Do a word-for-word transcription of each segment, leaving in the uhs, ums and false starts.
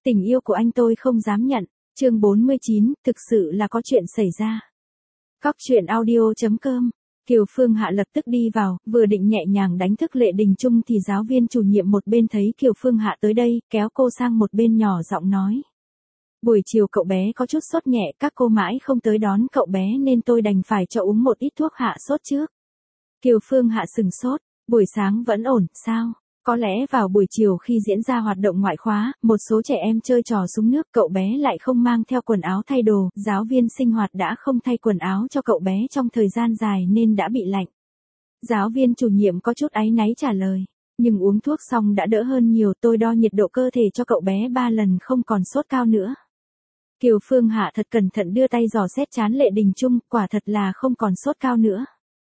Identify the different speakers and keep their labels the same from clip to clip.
Speaker 1: Tình yêu của anh tôi không dám nhận. Chương bốn mươi chín, thực sự là có chuyện xảy ra. Cóc truyện audio chấm com. Kiều Phương Hạ lập tức đi vào, vừa định nhẹ nhàng đánh thức Lệ Đình Trung thì giáo viên chủ nhiệm một bên thấy Kiều Phương Hạ tới đây, kéo cô sang một bên nhỏ giọng nói. Buổi chiều cậu bé có chút sốt nhẹ, các cô mãi không tới đón cậu bé nên tôi đành phải cho uống một ít thuốc hạ sốt trước. Kiều Phương Hạ sừng sốt, buổi sáng vẫn ổn, sao? Có lẽ vào buổi chiều khi diễn ra hoạt động ngoại khóa, một số trẻ em chơi trò súng nước, cậu bé lại không mang theo quần áo thay đồ, giáo viên sinh hoạt đã không thay quần áo cho cậu bé trong thời gian dài nên đã bị lạnh. Giáo viên chủ nhiệm có chút áy náy trả lời, nhưng uống thuốc xong đã đỡ hơn nhiều, tôi đo nhiệt độ cơ thể cho cậu bé ba lần không còn sốt cao nữa. Kiều Phương Hạ thật cẩn thận đưa tay dò xét trán Lệ Đình Trung, quả thật là không còn sốt cao nữa.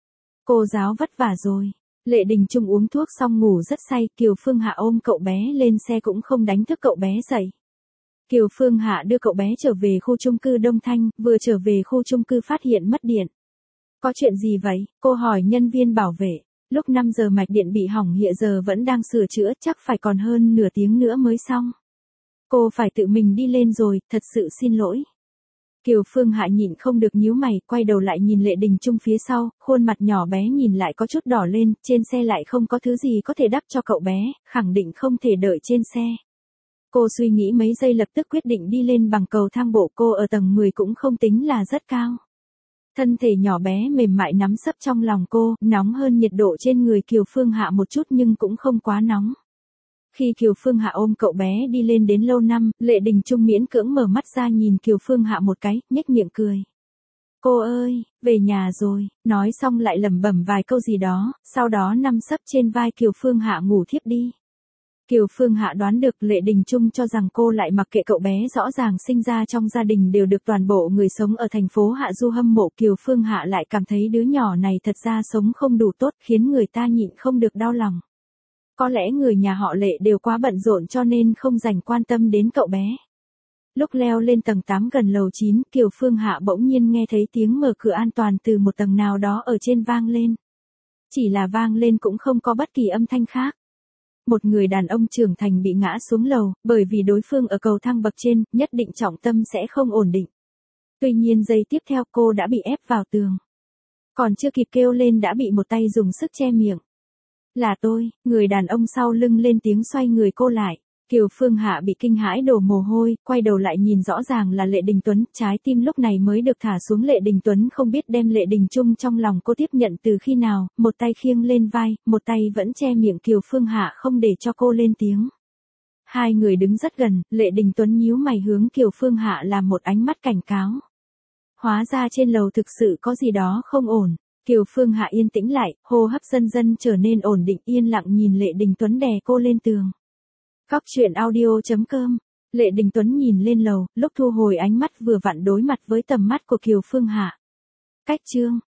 Speaker 1: Cô giáo vất vả rồi. Lệ Đình Trung uống thuốc xong ngủ rất say, Kiều Phương Hạ ôm cậu bé lên xe cũng không đánh thức cậu bé dậy. Kiều Phương Hạ đưa cậu bé trở về khu chung cư Đông Thanh, vừa trở về khu chung cư phát hiện mất điện. Có chuyện gì vậy? Cô hỏi nhân viên bảo vệ. Lúc năm giờ mạch điện bị hỏng, hiện giờ vẫn đang sửa chữa, chắc phải còn hơn nửa tiếng nữa mới xong. Cô phải tự mình đi lên rồi, thật sự xin lỗi. Kiều Phương Hạ nhịn không được nhíu mày, quay đầu lại nhìn Lệ Đình Trung phía sau, khuôn mặt nhỏ bé nhìn lại có chút đỏ lên, trên xe lại không có thứ gì có thể đắp cho cậu bé, khẳng định không thể đợi trên xe. Cô suy nghĩ mấy giây lập tức quyết định đi lên bằng cầu thang bộ, cô ở tầng mười cũng không tính là rất cao. Thân thể nhỏ bé mềm mại nắm sấp trong lòng cô, nóng hơn nhiệt độ trên người Kiều Phương Hạ một chút nhưng cũng không quá nóng. Khi Kiều Phương Hạ ôm cậu bé đi lên đến lô năm, Lệ Đình Trung miễn cưỡng mở mắt ra nhìn Kiều Phương Hạ một cái, nhếch miệng cười. Cô ơi, về nhà rồi, nói xong lại lẩm bẩm vài câu gì đó, sau đó nằm sấp trên vai Kiều Phương Hạ ngủ thiếp đi. Kiều Phương Hạ đoán được Lệ Đình Trung cho rằng cô lại mặc kệ cậu bé, rõ ràng sinh ra trong gia đình đều được toàn bộ người sống ở thành phố Hạ Du hâm mộ, Kiều Phương Hạ lại cảm thấy đứa nhỏ này thật ra sống không đủ tốt, khiến người ta nhịn không được đau lòng. Có lẽ người nhà họ Lệ đều quá bận rộn cho nên không dành quan tâm đến cậu bé. Lúc leo lên tầng tám gần lầu chín, Kiều Phương Hạ bỗng nhiên nghe thấy tiếng mở cửa an toàn từ một tầng nào đó ở trên vang lên. Chỉ là vang lên cũng không có bất kỳ âm thanh khác. Một người đàn ông trưởng thành bị ngã xuống lầu, bởi vì đối phương ở cầu thang bậc trên, nhất định trọng tâm sẽ không ổn định. Tuy nhiên giây tiếp theo cô đã bị ép vào tường. Còn chưa kịp kêu lên đã bị một tay dùng sức che miệng. Là tôi, người đàn ông sau lưng lên tiếng xoay người cô lại. Kiều Phương Hạ bị kinh hãi đổ mồ hôi, quay đầu lại nhìn rõ ràng là Lệ Đình Tuấn, trái tim lúc này mới được thả xuống. Lệ Đình Tuấn không biết đem Lệ Đình Trung trong lòng cô tiếp nhận từ khi nào, một tay khiêng lên vai, một tay vẫn che miệng Kiều Phương Hạ không để cho cô lên tiếng. Hai người đứng rất gần, Lệ Đình Tuấn nhíu mày hướng Kiều Phương Hạ làm một ánh mắt cảnh cáo. Hóa ra trên lầu thực sự có gì đó không ổn. Kiều Phương Hạ yên tĩnh lại, hô hấp dần dần trở nên ổn định, yên lặng nhìn Lệ Đình Tuấn đè cô lên tường. Cóc truyện audio chấm com. Lệ Đình Tuấn nhìn lên lầu, lúc thu hồi ánh mắt vừa vặn đối mặt với tầm mắt của Kiều Phương Hạ. Cách chương